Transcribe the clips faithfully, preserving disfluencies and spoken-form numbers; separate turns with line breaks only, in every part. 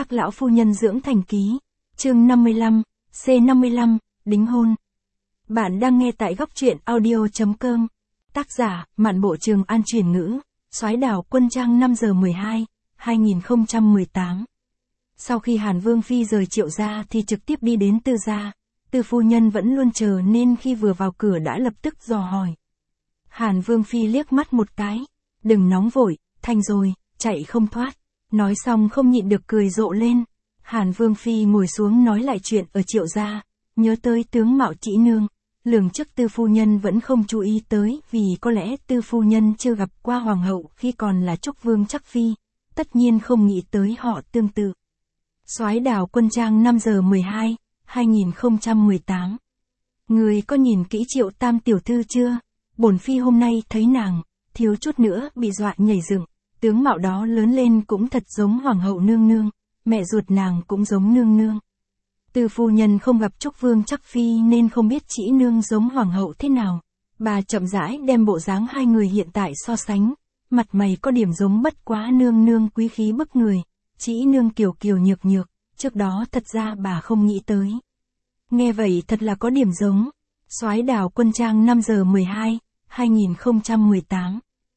Tác lão phu nhân dưỡng thành ký. Chương năm mươi lăm, C năm mươi lăm, đính hôn. Bạn đang nghe tại góc truyện audio chấm com. Tác giả, Mạn Bộ Trường An chuyển ngữ. Soái Đào Quân Trang năm giờ mười hai, hai nghìn không trăm mười tám. Sau khi Hàn Vương Phi rời Triệu gia thì trực tiếp đi đến Tư gia. Tư phu nhân vẫn luôn chờ nên khi vừa vào cửa đã lập tức dò hỏi. Hàn Vương Phi liếc mắt một cái. Đừng nóng vội, thành rồi, chạy không thoát. Nói xong không nhịn được cười rộ lên. Hàn Vương Phi ngồi xuống nói lại chuyện ở Triệu gia, nhớ tới tướng mạo Trĩ Nương. Lường trước Tư phu nhân vẫn không chú ý tới vì có lẽ Tư phu nhân chưa gặp qua hoàng hậu khi còn là Trúc Vương Trắc Phi, tất nhiên không nghĩ tới họ tương tự. Soái Đào Quân Trang năm giờ mười hai, hai nghìn không trăm mười tám. Người có nhìn kỹ Triệu Tam tiểu thư chưa? Bổn Phi hôm nay thấy nàng, thiếu chút nữa bị dọa nhảy dựng. Tướng mạo đó lớn lên cũng thật giống hoàng hậu nương nương, mẹ ruột nàng cũng giống nương nương. Tư phu nhân không gặp Trúc Vương Trắc Phi nên không biết Trĩ Nương giống hoàng hậu thế nào. Bà chậm rãi đem bộ dáng hai người hiện tại so sánh, mặt mày có điểm giống bất quá nương nương quý khí bức người, Trĩ Nương kiều kiều nhược nhược, trước đó thật ra bà không nghĩ tới. Nghe vậy thật là có điểm giống. Soái Đào Quân Trang năm giờ mười hai, hai nghìn không trăm mười tám.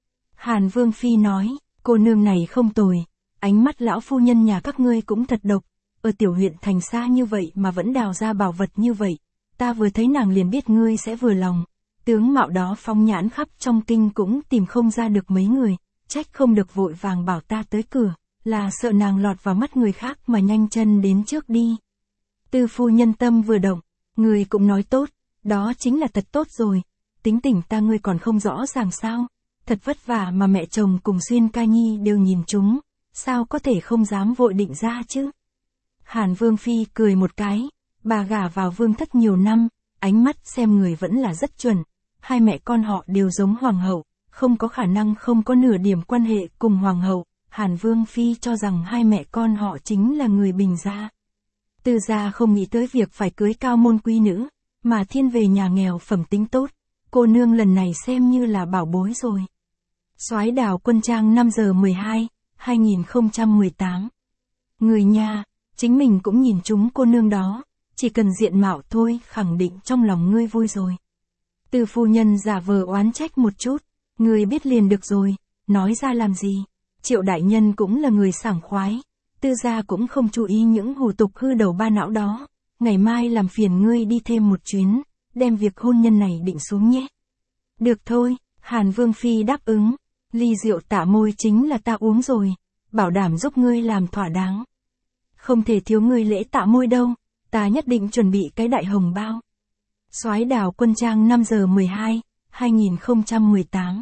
Hàn Vương Phi nói, cô nương này không tồi, ánh mắt lão phu nhân nhà các ngươi cũng thật độc, ở tiểu huyện thành xa như vậy mà vẫn đào ra bảo vật như vậy, ta vừa thấy nàng liền biết ngươi sẽ vừa lòng. Tướng mạo đó phóng nhãn khắp trong kinh cũng tìm không ra được mấy người, trách không được vội vàng bảo ta tới cửa, là sợ nàng lọt vào mắt người khác mà nhanh chân đến trước đi. Tư phu nhân tâm vừa động, người cũng nói tốt, đó chính là thật tốt rồi, tính tình ta ngươi còn không rõ ràng sao, thật vất vả mà mẹ chồng cùng Xuyên Ca Nhi đều nhìn chúng, sao có thể không dám vội định ra chứ. Hàn Vương Phi cười một cái, bà gả vào vương thất nhiều năm, ánh mắt xem người vẫn là rất chuẩn, hai mẹ con họ đều giống hoàng hậu, không có khả năng không có nửa điểm quan hệ cùng hoàng hậu. Hàn Vương Phi cho rằng hai mẹ con họ chính là người Bình gia. Tư gia không nghĩ tới việc phải cưới cao môn quý nữ, mà thiên về nhà nghèo phẩm tính tốt, cô nương lần này xem như là bảo bối rồi. Soái Đào Quân Trang năm giờ mười hai, hai nghìn không trăm mười tám. Người nhà, chính mình cũng nhìn chúng cô nương đó, chỉ cần diện mạo thôi khẳng định trong lòng ngươi vui rồi. Tư phu nhân giả vờ oán trách một chút, ngươi biết liền được rồi, nói ra làm gì. Triệu đại nhân cũng là người sảng khoái, Tư gia cũng không chú ý những hủ tục hư đầu ba não đó, ngày mai làm phiền ngươi đi thêm một chuyến, đem việc hôn nhân này định xuống nhé. Được thôi, Hàn Vương Phi đáp ứng, ly rượu tạ môi chính là ta uống rồi, bảo đảm giúp ngươi làm thỏa đáng. Không thể thiếu ngươi lễ tạ môi đâu, ta nhất định chuẩn bị cái đại hồng bao. Soái Đào Quân Trang năm giờ mười hai, hai nghìn không trăm mười tám.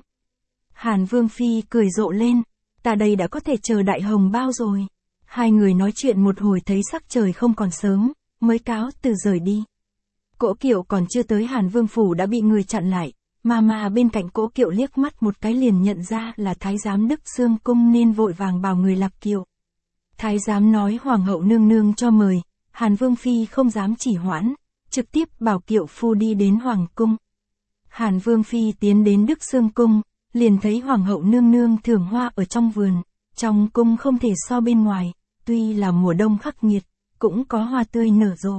Hàn Vương Phi cười rộ lên, ta đây đã có thể chờ đại hồng bao rồi. Hai người nói chuyện một hồi thấy sắc trời không còn sớm, mới cáo từ rời đi. Cỗ Kiệu còn chưa tới Hàn Vương Phủ đã bị người chặn lại, mà mà bên cạnh Cỗ Kiệu liếc mắt một cái liền nhận ra là Thái giám Đức Xương Cung nên vội vàng bảo người lạc kiệu. Thái giám nói hoàng hậu nương nương cho mời, Hàn Vương Phi không dám chỉ hoãn, trực tiếp bảo kiệu phu đi đến Hoàng Cung. Hàn Vương Phi tiến đến Đức Xương Cung, liền thấy hoàng hậu nương nương thưởng hoa ở trong vườn, trong cung không thể so bên ngoài, tuy là mùa đông khắc nghiệt, cũng có hoa tươi nở rộ.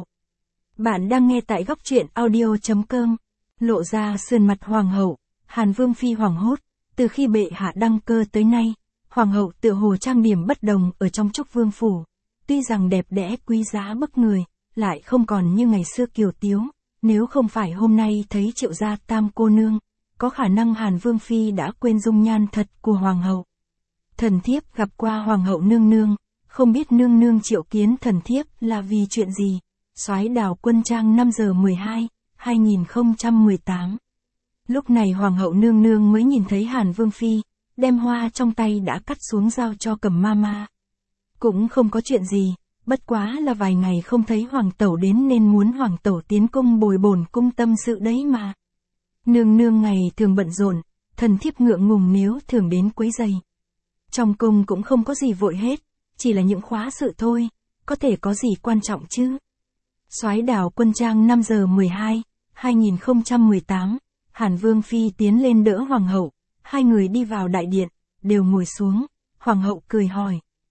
Bạn đang nghe tại góc truyện audio chấm com. Lộ ra sườn mặt hoàng hậu, Hàn Vương Phi hoảng hốt, từ khi bệ hạ đăng cơ tới nay, hoàng hậu tựa hồ trang điểm bất đồng ở trong Trúc Vương Phủ, tuy rằng đẹp đẽ quý giá bức người, lại không còn như ngày xưa kiều tiếu, nếu không phải hôm nay thấy Triệu gia tam cô nương, có khả năng Hàn Vương Phi đã quên dung nhan thật của hoàng hậu. Thần thiếp gặp qua hoàng hậu nương nương, không biết nương nương triệu kiến thần thiếp là vì chuyện gì. Soái Đào Quân Trang năm giờ mười hai, hai nghìn không trăm mười tám. Lúc này hoàng hậu nương nương mới nhìn thấy Hàn Vương Phi, đem hoa trong tay đã cắt xuống giao cho Cẩm Mama. Cũng không có chuyện gì, bất quá là vài ngày không thấy hoàng tẩu đến nên muốn hoàng tẩu tiến cung bồi bổn cung tâm sự đấy mà. Nương nương ngày thường bận rộn, thần thiếp ngượng ngùng nếu thường đến quấy rầy. Trong cung cũng không có gì vội hết, chỉ là những khóa sự thôi, có thể có gì quan trọng chứ. Soái Đào Quân Trang năm giờ mười hai, hai nghìn không trăm mười tám, Hàn Vương Phi tiến lên đỡ hoàng hậu, hai người đi vào đại điện, đều ngồi xuống, hoàng hậu cười hỏi.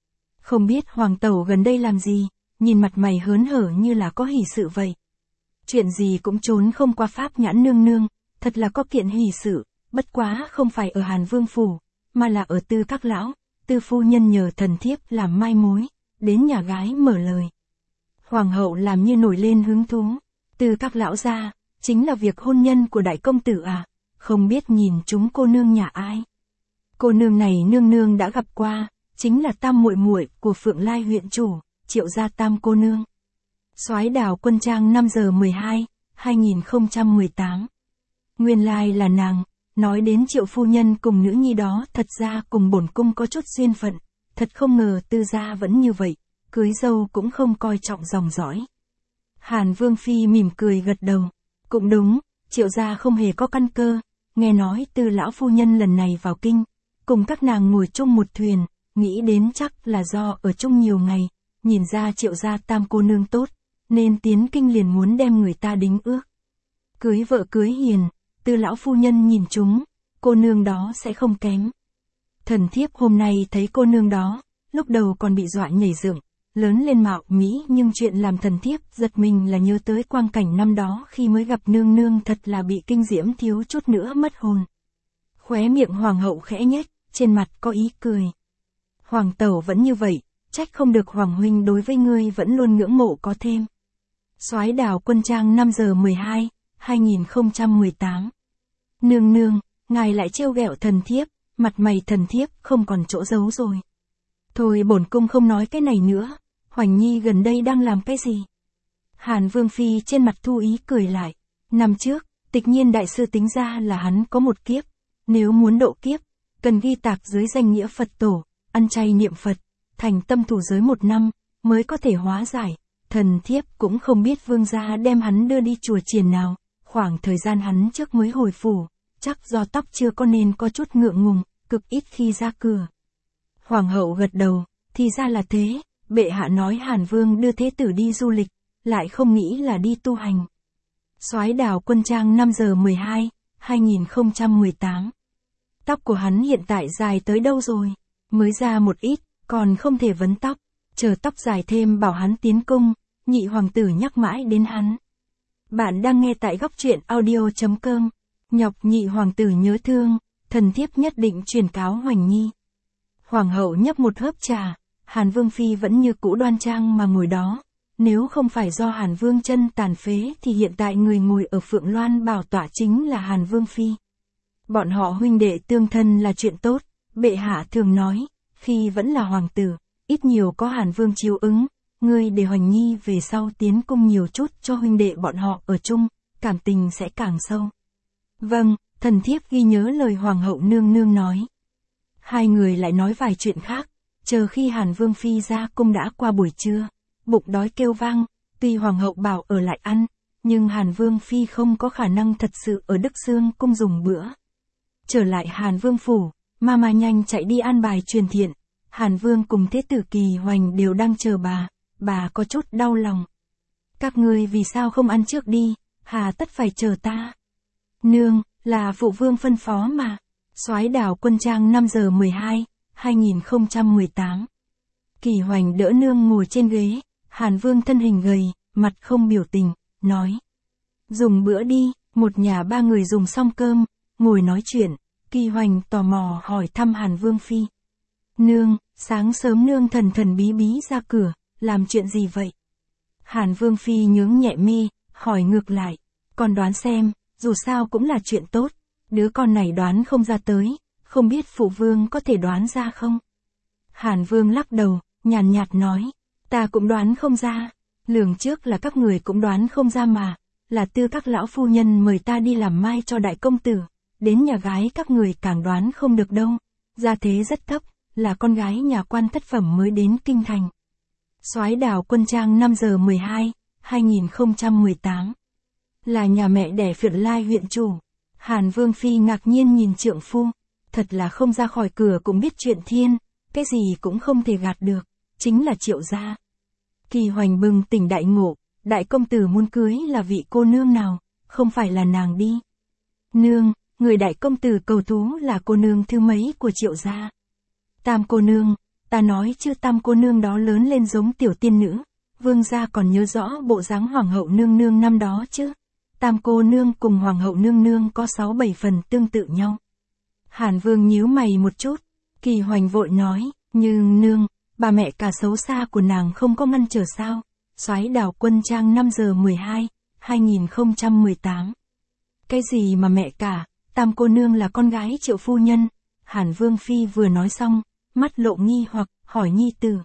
Không biết hoàng tẩu gần đây làm gì, nhìn mặt mày hớn hở như là có hỷ sự vậy. Chuyện gì cũng trốn không qua pháp nhãn nương nương, thật là có kiện hỷ sự, bất quá không phải ở Hàn Vương phủ, mà là ở Tư các lão, Tư phu nhân nhờ thần thiếp làm mai mối, đến nhà gái mở lời. Hoàng hậu làm như nổi lên hứng thú, Tư các lão ra, chính là việc hôn nhân của đại công tử à, không biết nhìn chúng cô nương nhà ai. Cô nương này nương nương đã gặp qua, chính là tam muội muội của Phượng Lai huyện chủ, Triệu gia tam cô nương. Soái Đào Quân Trang năm giờ mười hai, hai nghìn không trăm mười tám. Nguyên lai là nàng, nói đến Triệu phu nhân cùng nữ nhi đó thật ra cùng bổn cung có chút duyên phận, thật không ngờ Tư gia vẫn như vậy, cưới dâu cũng không coi trọng dòng dõi. Hàn Vương Phi mỉm cười gật đầu, cũng đúng, Triệu gia không hề có căn cơ, nghe nói Tư lão phu nhân lần này vào kinh, cùng các nàng ngồi chung một thuyền, nghĩ đến chắc là do ở chung nhiều ngày, nhìn ra Triệu gia tam cô nương tốt, nên tiến kinh liền muốn đem người ta đính ước. Cưới vợ cưới hiền, Tư lão phu nhân nhìn chúng, cô nương đó sẽ không kém. Thần thiếp hôm nay thấy cô nương đó, lúc đầu còn bị dọa nhảy dựng, lớn lên mạo mỹ, nhưng chuyện làm thần thiếp giật mình là nhớ tới quang cảnh năm đó khi mới gặp nương nương, thật là bị kinh diễm thiếu chút nữa mất hồn. Khóe miệng hoàng hậu khẽ nhếch, trên mặt có ý cười. Hoàng tẩu vẫn như vậy, trách không được hoàng huynh đối với ngươi vẫn luôn ngưỡng mộ có thêm. Soái Đào Quân Trang năm giờ mười hai, hai nghìn không trăm mười tám. Nương nương, ngài lại trêu ghẹo thần thiếp, mặt mày thần thiếp không còn chỗ giấu rồi. Thôi bổn cung không nói cái này nữa, Hoành Nhi gần đây đang làm cái gì? Hàn Vương Phi trên mặt thu ý cười lại. Năm trước, Tịch Nhiên đại sư tính ra là hắn có một kiếp, nếu muốn độ kiếp, cần ghi tạc dưới danh nghĩa Phật tổ, ăn chay niệm Phật, thành tâm thủ giới một năm, mới có thể hóa giải. Thần thiếp cũng không biết vương gia đem hắn đưa đi chùa chiền nào, khoảng thời gian hắn trước mới hồi phủ, chắc do tóc chưa có nên có chút ngượng ngùng, cực ít khi ra cửa. Hoàng hậu gật đầu, thì ra là thế, bệ hạ nói Hàn Vương đưa thế tử đi du lịch, lại không nghĩ là đi tu hành. Soái Đào Quân Trang năm giờ mười hai, hai nghìn không trăm mười tám. Tóc của hắn hiện tại dài tới đâu rồi? Mới ra một ít, còn không thể vấn tóc, chờ tóc dài thêm bảo hắn tiến cung, nhị hoàng tử nhắc mãi đến hắn. Bạn đang nghe tại góc truyện audio chấm com. Nhọc nhị hoàng tử nhớ thương, thần thiếp nhất định truyền cáo Hoành Nhi. Hoàng hậu nhấp một hớp trà, Hàn Vương Phi vẫn như cũ đoan trang mà ngồi đó. Nếu không phải do Hàn Vương chân tàn phế thì hiện tại người ngồi ở Phượng Loan bảo tọa chính là Hàn Vương Phi. Bọn họ huynh đệ tương thân là chuyện tốt, bệ hạ thường nói, khi vẫn là hoàng tử, ít nhiều có Hàn Vương chiếu ứng, ngươi để Hoành Nhi về sau tiến cung nhiều chút cho huynh đệ bọn họ ở chung, cảm tình sẽ càng sâu. Vâng, thần thiếp ghi nhớ lời hoàng hậu nương nương nói. Hai người lại nói vài chuyện khác, chờ khi Hàn Vương Phi ra cung đã qua buổi trưa, bụng đói kêu vang, tuy hoàng hậu bảo ở lại ăn, nhưng Hàn Vương Phi không có khả năng thật sự ở Đức Xương cung dùng bữa. Trở lại Hàn Vương phủ, Mama nhanh chạy đi an bài truyền thiện, Hàn Vương cùng thế tử Kỳ Hoành đều đang chờ bà, bà có chút đau lòng. Các ngươi vì sao không ăn trước đi, hà tất phải chờ ta? Nương, là phụ vương phân phó mà. Soái Đào Quân Trang năm giờ mười hai, hai nghìn không trăm mười tám. Kỳ Hoành đỡ nương ngồi trên ghế, Hàn Vương thân hình gầy, mặt không biểu tình, nói. Dùng bữa đi, một nhà ba người dùng xong cơm, ngồi nói chuyện, Kỳ Hoành tò mò hỏi thăm Hàn Vương Phi. Nương, sáng sớm nương thần thần bí bí ra cửa, làm chuyện gì vậy? Hàn Vương Phi nhướng nhẹ mi, hỏi ngược lại, con đoán xem, dù sao cũng là chuyện tốt, đứa con này đoán không ra tới, không biết phụ vương có thể đoán ra không? Hàn Vương lắc đầu, nhàn nhạt nói, ta cũng đoán không ra, lường trước là các người cũng đoán không ra mà, là Tư các lão phu nhân mời ta đi làm mai cho đại công tử, đến nhà gái các người càng đoán không được đâu, gia thế rất thấp, là con gái nhà quan thất phẩm mới đến kinh thành. Soái Đào Quân Trang năm giờ mười hai, hai nghìn không trăm mười tám. Là nhà mẹ đẻ Phượng Lai huyện chủ. Hàn Vương Phi ngạc nhiên nhìn trượng phu, thật là không ra khỏi cửa cũng biết chuyện thiên, cái gì cũng không thể gạt được, chính là Triệu gia. Kỳ Hoành bừng tỉnh đại ngộ, đại công tử muốn cưới là vị cô nương nào, không phải là nàng đi. Nương, người đại công tử cầu thú là cô nương thứ mấy của Triệu gia? Tam cô nương, Ta nói chứ Tam cô nương đó lớn lên giống tiểu tiên nữ, vương gia còn nhớ rõ bộ dáng hoàng hậu nương nương năm đó chứ. Tam cô nương cùng hoàng hậu nương nương có sáu bảy phần tương tự nhau. Hàn Vương nhíu mày một chút, Kỳ Hoành vội nói, nhưng nương, bà mẹ cả xấu xa của nàng không có ngăn trở sao. Soái Đào Quân Trang năm giờ mười hai, hai nghìn không trăm mười tám. Cái gì mà mẹ cả, Tam cô nương là con gái Triệu phu nhân. Hàn Vương phi vừa nói xong, mắt lộ nghi hoặc, hỏi nhi tử.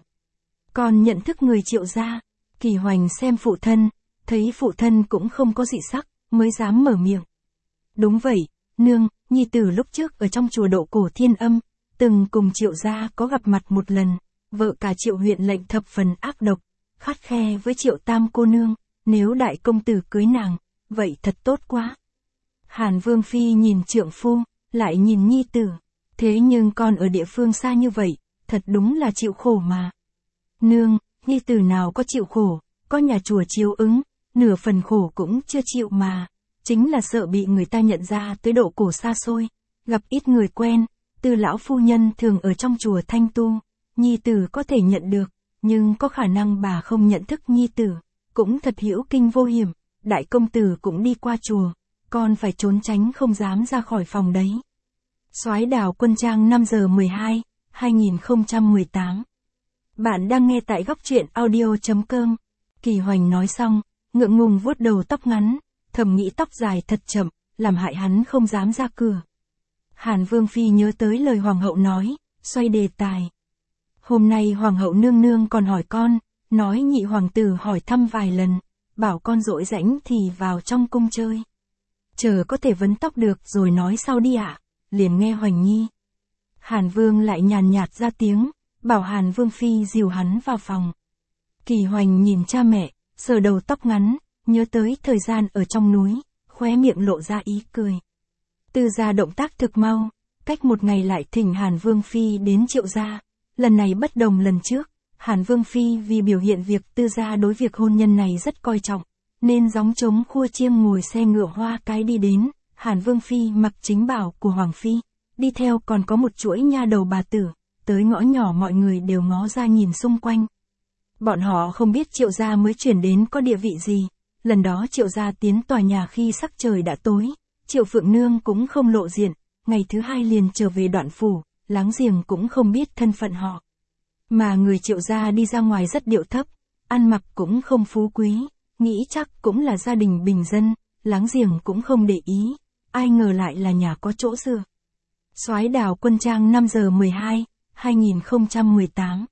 Còn nhận thức người Triệu gia? Kỳ Hoành xem phụ thân, thấy phụ thân cũng không có dị sắc, mới dám mở miệng. Đúng vậy, nương, nhi tử lúc trước ở trong chùa Độ Cổ Thiên Âm, từng cùng Triệu gia có gặp mặt một lần, vợ cả Triệu huyện lệnh thập phần ác độc, khắt khe với Triệu Tam cô nương, nếu đại công tử cưới nàng, vậy thật tốt quá. Hàn Vương phi nhìn trượng phu, lại nhìn nhi tử, thế nhưng con ở địa phương xa như vậy, thật đúng là chịu khổ mà. Nương, nhi tử nào có chịu khổ, có nhà chùa chiếu ứng, nửa phần khổ cũng chưa chịu mà, chính là sợ bị người ta nhận ra tới độ cổ xa xôi, gặp ít người quen, Từ lão phu nhân thường ở trong chùa Thanh Tu, nhi tử có thể nhận được, nhưng có khả năng bà không nhận thức nhi tử, cũng thật hữu kinh vô hiểm, đại công tử cũng đi qua chùa, con phải trốn tránh không dám ra khỏi phòng đấy. Soái Đào Quân Trang năm giờ mười hai, hai nghìn không trăm mười tám. Bạn đang nghe tại góc truyện audio chấm com. Kỳ Hoành nói xong, ngượng ngùng vuốt đầu tóc ngắn, thầm nghĩ tóc dài thật chậm, làm hại hắn không dám ra cửa. Hàn Vương phi nhớ tới lời hoàng hậu nói, xoay đề tài. Hôm nay hoàng hậu nương nương còn hỏi con, nói nhị hoàng tử hỏi thăm vài lần, bảo con rỗi rãnh thì vào trong cung chơi. Chờ có thể vấn tóc được rồi nói sau đi ạ. Liền nghe Hoành Nhi. Hàn Vương lại nhàn nhạt ra tiếng, bảo Hàn Vương phi dìu hắn vào phòng. Kỳ Hoành nhìn cha mẹ, sờ đầu tóc ngắn, nhớ tới thời gian ở trong núi, khóe miệng lộ ra ý cười. Tư gia động tác thực mau, cách một ngày lại thỉnh Hàn Vương phi đến Triệu gia. Lần này bất đồng lần trước, Hàn Vương phi vì biểu hiện việc Tư gia đối việc hôn nhân này rất coi trọng, nên gióng trống khua chiêng ngồi xe ngựa hoa cái đi đến. Hàn Vương phi mặc chính bảo của Hoàng phi, đi theo còn có một chuỗi nha đầu bà tử, tới ngõ nhỏ mọi người đều ngó ra nhìn xung quanh. Bọn họ không biết Triệu gia mới chuyển đến có địa vị gì, lần đó Triệu gia tiến tòa nhà khi sắc trời đã tối, Triệu Phượng Nương cũng không lộ diện, ngày thứ hai liền trở về Đoạn phủ, láng giềng cũng không biết thân phận họ. Mà người Triệu gia đi ra ngoài rất điệu thấp, ăn mặc cũng không phú quý, nghĩ chắc cũng là gia đình bình dân, láng giềng cũng không để ý. Ai ngờ lại là nhà có chỗ dựa. Soái Đào Quân Trang năm giờ mười hai, hai nghìn không trăm mười tám.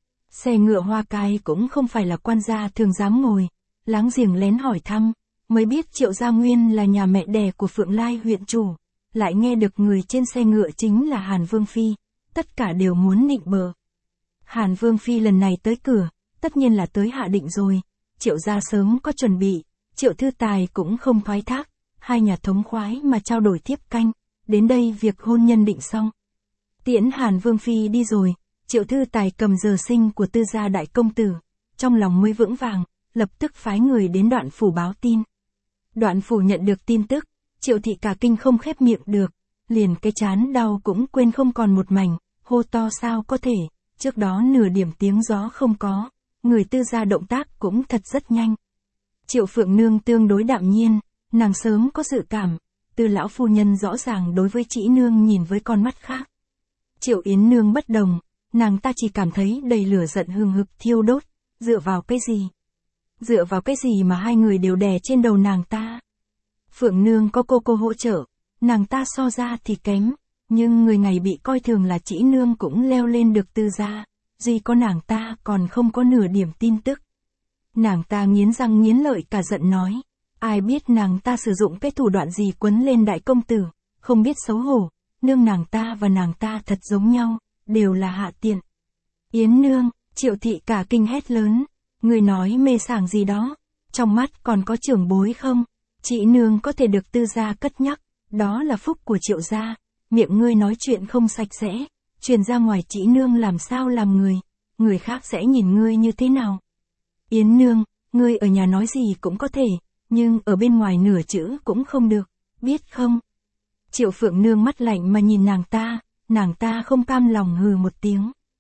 Xe ngựa hoa cai cũng không phải là quan gia thường dám ngồi, láng giềng lén hỏi thăm, mới biết Triệu Gia Nguyên là nhà mẹ đẻ của Phượng Lai huyện chủ, lại nghe được người trên xe ngựa chính là Hàn Vương phi, tất cả đều muốn nịnh bợ. Hàn Vương phi lần này tới cửa, tất nhiên là tới hạ định rồi, Triệu gia sớm có chuẩn bị, Triệu Thư Tài cũng không thoái thác. Hai nhà thống khoái mà trao đổi tiếp canh, đến đây việc hôn nhân định xong. Tiễn Hàn Vương phi đi rồi, Triệu Thư Tài cầm giờ sinh của Tư gia đại công tử, trong lòng mới vững vàng, lập tức phái người đến Đoạn phủ báo tin. Đoạn phủ nhận được tin tức, Triệu thị cả kinh không khép miệng được, liền cái chán đau cũng quên không còn một mảnh, hô to sao có thể, trước đó nửa điểm tiếng gió không có, người Tư gia động tác cũng thật rất nhanh. Triệu Phượng Nương tương đối đạm nhiên. Nàng sớm có dự cảm, Từ lão phu nhân rõ ràng đối với Trĩ Nương nhìn với con mắt khác. Triệu Yến Nương bất đồng, nàng ta chỉ cảm thấy đầy lửa giận hừng hực thiêu đốt, dựa vào cái gì? Dựa vào cái gì mà hai người đều đè trên đầu nàng ta? Phượng Nương có cô cô hỗ trợ, nàng ta so ra thì kém, nhưng người ngày bị coi thường là Trĩ Nương cũng leo lên được Tư gia, duy có nàng ta còn không có nửa điểm tin tức. Nàng ta nghiến răng nghiến lợi cả giận nói. Ai biết nàng ta sử dụng cái thủ đoạn gì quấn lên đại công tử, không biết xấu hổ, nương nàng ta và nàng ta thật giống nhau, đều là hạ tiện. Yến Nương, Triệu thị cả kinh hét lớn, người nói mê sảng gì đó, trong mắt còn có trưởng bối không? Chị Nương có thể được Tư gia cất nhắc, đó là phúc của Triệu gia, miệng ngươi nói chuyện không sạch sẽ, truyền ra ngoài Chị Nương làm sao làm người, người khác sẽ nhìn ngươi như thế nào? Yến Nương, ngươi ở nhà nói gì cũng có thể. Nhưng ở bên ngoài nửa chữ cũng không được, biết không? Triệu Phượng Nương mắt lạnh mà nhìn nàng ta, nàng ta không cam lòng hừ một tiếng.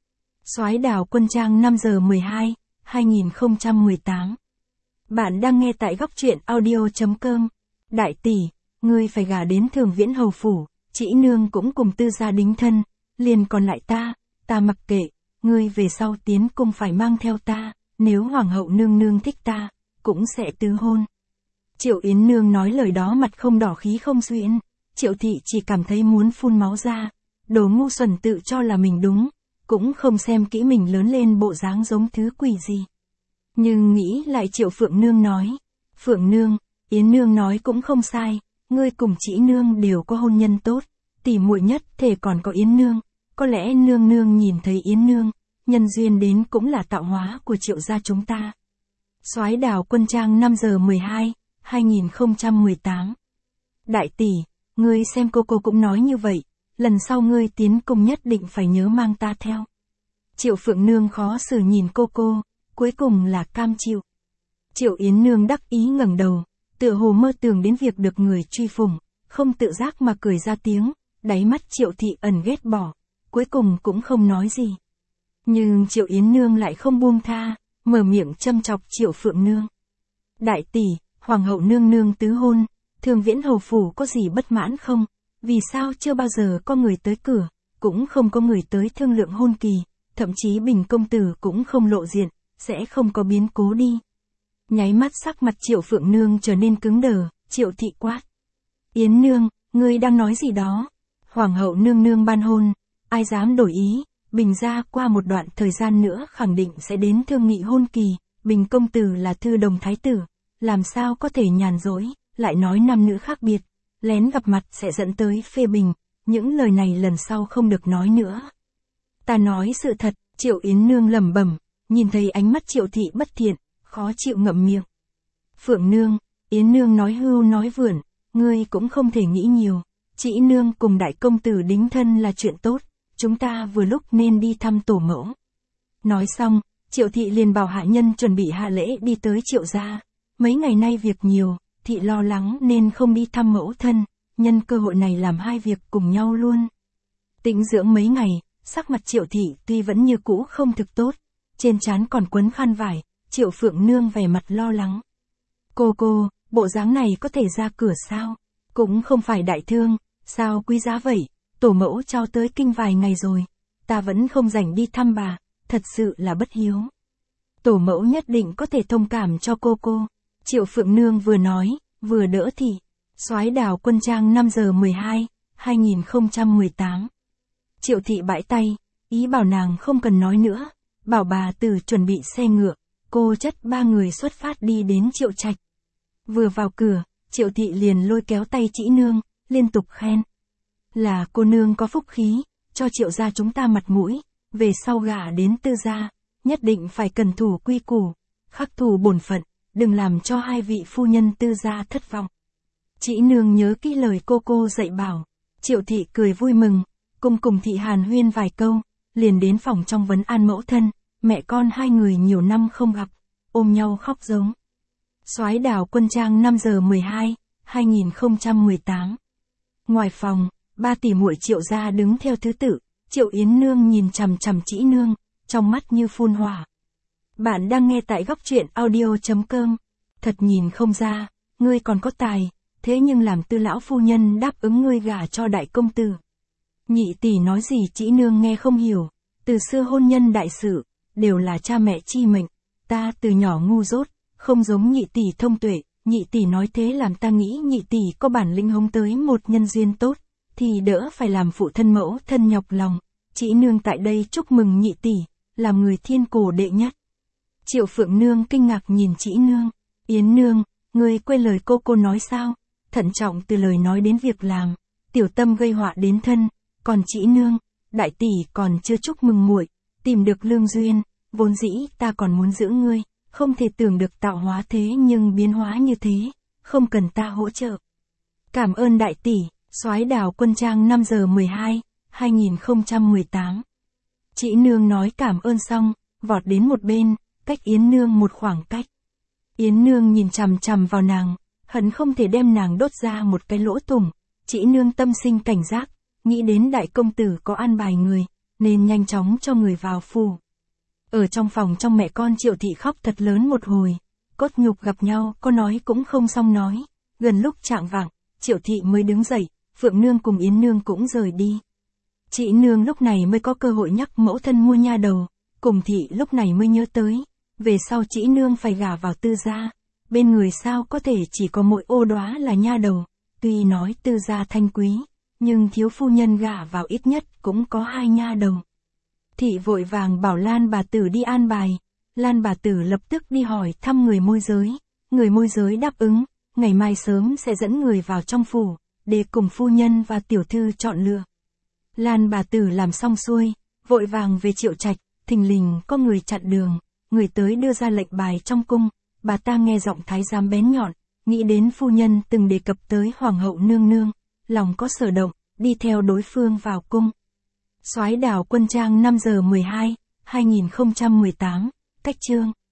Soái Đào Quân Trang năm giờ mười hai, hai nghìn không trăm mười tám. Bạn đang nghe tại góc truyện audio.com. Đại tỷ, ngươi phải gả đến Thường Viễn hầu phủ, Trĩ nương cũng cùng tư gia đính thân, liền còn lại ta, ta mặc kệ, ngươi về sau tiến cung phải mang theo ta, nếu hoàng hậu nương nương thích ta, cũng sẽ tứ hôn. Triệu Yến Nương nói lời đó mặt không đỏ khí không xuyễn, Triệu Thị chỉ cảm thấy muốn phun máu ra, đồ ngu xuẩn tự cho là mình đúng, cũng không xem kỹ mình lớn lên bộ dáng giống thứ quỷ gì. Nhưng nghĩ lại Triệu Phượng Nương nói, Phượng Nương, Yến Nương nói cũng không sai, ngươi cùng Trĩ nương đều có hôn nhân tốt, tỉ muội nhất thể còn có Yến Nương, có lẽ nương nương nhìn thấy Yến Nương, nhân duyên đến cũng là tạo hóa của Triệu gia chúng ta. Soái Đào Quân Trang năm giờ mười hai, hai nghìn không trăm mười tám. Đại tỷ, ngươi xem cô cô cũng nói như vậy, lần sau ngươi tiến cung nhất định phải nhớ mang ta theo. Triệu Phượng Nương khó xử nhìn cô cô, cuối cùng là cam chịu. Triệu Yến Nương đắc ý ngẩng đầu, tựa hồ mơ tưởng đến việc được người truy phủng, không tự giác mà cười ra tiếng, đáy mắt Triệu Thị ẩn ghét bỏ, cuối cùng cũng không nói gì. Nhưng Triệu Yến Nương lại không buông tha, mở miệng châm chọc Triệu Phượng Nương. Đại tỷ, hoàng hậu nương nương tứ hôn, Thường Viễn hầu phủ có gì bất mãn không? Vì sao chưa bao giờ có người tới cửa, cũng không có người tới thương lượng hôn kỳ, thậm chí Bình công tử cũng không lộ diện, sẽ không có biến cố đi. Nháy mắt sắc mặt Triệu Phượng Nương trở nên cứng đờ, Triệu Thị quát. Yến Nương, ngươi đang nói gì đó? Hoàng hậu nương nương ban hôn, ai dám đổi ý, Bình gia qua một đoạn thời gian nữa khẳng định sẽ đến thương nghị hôn kỳ, Bình công tử là thư đồng thái tử, làm sao có thể nhàn rỗi, lại nói nam nữ khác biệt, lén gặp mặt sẽ dẫn tới phê bình, những lời này lần sau không được nói nữa. Ta nói sự thật, Triệu Yến Nương lẩm bẩm, nhìn thấy ánh mắt Triệu Thị bất thiện, khó chịu ngậm miệng. Phượng Nương, Yến Nương nói hưu nói vượn, ngươi cũng không thể nghĩ nhiều, Trĩ nương cùng đại công tử đính thân là chuyện tốt, chúng ta vừa lúc nên đi thăm tổ mẫu. Nói xong, Triệu Thị liền bảo hạ nhân chuẩn bị hạ lễ đi tới Triệu gia, mấy ngày nay việc nhiều, Thị lo lắng nên không đi thăm mẫu thân, nhân cơ hội này làm hai việc cùng nhau luôn. Tĩnh dưỡng mấy ngày, sắc mặt Triệu Thị tuy vẫn như cũ không thực tốt, trên trán còn quấn khăn vải, Triệu Phượng Nương vẻ mặt lo lắng. Cô cô, bộ dáng này có thể ra cửa sao? Cũng không phải đại thương, sao quý giá vậy? Tổ mẫu trao tới kinh vài ngày rồi, ta vẫn không rảnh đi thăm bà, thật sự là bất hiếu. Tổ mẫu nhất định có thể thông cảm cho cô cô. Triệu Phượng Nương vừa nói, vừa đỡ Thị. Soái Đào Quân Trang năm giờ mười hai, hai nghìn không trăm mười tám. Triệu Thị bãi tay, ý bảo nàng không cần nói nữa, bảo bà từ chuẩn bị xe ngựa, cô chất ba người xuất phát đi đến Triệu Trạch. Vừa vào cửa, Triệu Thị liền lôi kéo tay Trĩ nương, liên tục khen. Là cô nương có phúc khí, cho Triệu gia chúng ta mặt mũi, về sau gả đến tư gia, nhất định phải cẩn thủ quy củ, khắc thủ bổn phận, đừng làm cho hai vị phu nhân tư gia thất vọng. Trĩ nương nhớ kỹ lời cô cô dạy bảo, Triệu Thị cười vui mừng, cùng cùng Thị hàn huyên vài câu, liền đến phòng trong vấn an mẫu thân, mẹ con hai người nhiều năm không gặp, ôm nhau khóc giống. Soái Đào Quân Trang năm giờ mười hai, hai nghìn không trăm mười tám. Ngoài phòng, ba tỷ muội Triệu gia đứng theo thứ tự, Triệu Yến Nương nhìn chằm chằm Trĩ nương, trong mắt như phun hỏa. Bạn đang nghe tại góc truyện audio.com. Thật nhìn không ra, ngươi còn có tài, thế nhưng làm tư lão phu nhân đáp ứng ngươi gả cho đại công tử. Nhị tỷ nói gì Trĩ nương nghe không hiểu, từ xưa hôn nhân đại sự, đều là cha mẹ chi mệnh, ta từ nhỏ ngu dốt, không giống nhị tỷ thông tuệ, nhị tỷ nói thế làm ta nghĩ nhị tỷ có bản lĩnh hống tới một nhân duyên tốt, thì đỡ phải làm phụ thân mẫu thân nhọc lòng. Trĩ nương tại đây chúc mừng nhị tỷ, làm người thiên cổ đệ nhất. Triệu Phượng Nương kinh ngạc nhìn Trĩ nương, Yến Nương, ngươi quên lời cô cô nói sao? Thận trọng từ lời nói đến việc làm, tiểu tâm gây họa đến thân, còn Trĩ nương, đại tỷ còn chưa chúc mừng muội, tìm được lương duyên, vốn dĩ ta còn muốn giữ ngươi, không thể tưởng được tạo hóa thế nhưng biến hóa như thế, không cần ta hỗ trợ. Cảm ơn đại tỷ. Soái Đào Quân Trang năm giờ mười hai, hai nghìn không trăm mười tám. Trĩ nương nói cảm ơn xong, vọt đến một bên, cách Yến Nương một khoảng cách. Yến Nương nhìn chằm chằm vào nàng, hận không thể đem nàng đốt ra một cái lỗ thủng. Trĩ nương tâm sinh cảnh giác, nghĩ đến đại công tử có an bài người, nên nhanh chóng cho người vào phủ. Ở trong phòng trong mẹ con Triệu Thị khóc thật lớn một hồi, cốt nhục gặp nhau, có nói cũng không xong nói. Gần lúc chạng vạng, Triệu Thị mới đứng dậy, Phượng Nương cùng Yến Nương cũng rời đi. Chị Nương lúc này mới có cơ hội nhắc mẫu thân mua nha đầu, cùng Thị lúc này mới nhớ tới, về sau chị Nương phải gả vào Tư gia, bên người sao có thể chỉ có mỗi ô đóa là nha đầu, tuy nói Tư gia thanh quý, nhưng thiếu phu nhân gả vào ít nhất cũng có hai nha đầu. Thị vội vàng bảo Lan bà tử đi an bài, Lan bà tử lập tức đi hỏi thăm người môi giới, người môi giới đáp ứng, ngày mai sớm sẽ dẫn người vào trong phủ, để cùng phu nhân và tiểu thư chọn lựa. Lan bà tử làm xong xuôi, vội vàng về Triệu Trạch, thình lình có người chặn đường, người tới đưa ra lệnh bài trong cung, bà ta nghe giọng thái giám bén nhọn, nghĩ đến phu nhân từng đề cập tới hoàng hậu nương nương, lòng có sở động, đi theo đối phương vào cung. Soái Đào Quân Trang năm giờ mười hai, hai nghìn không trăm mười tám, cách chương.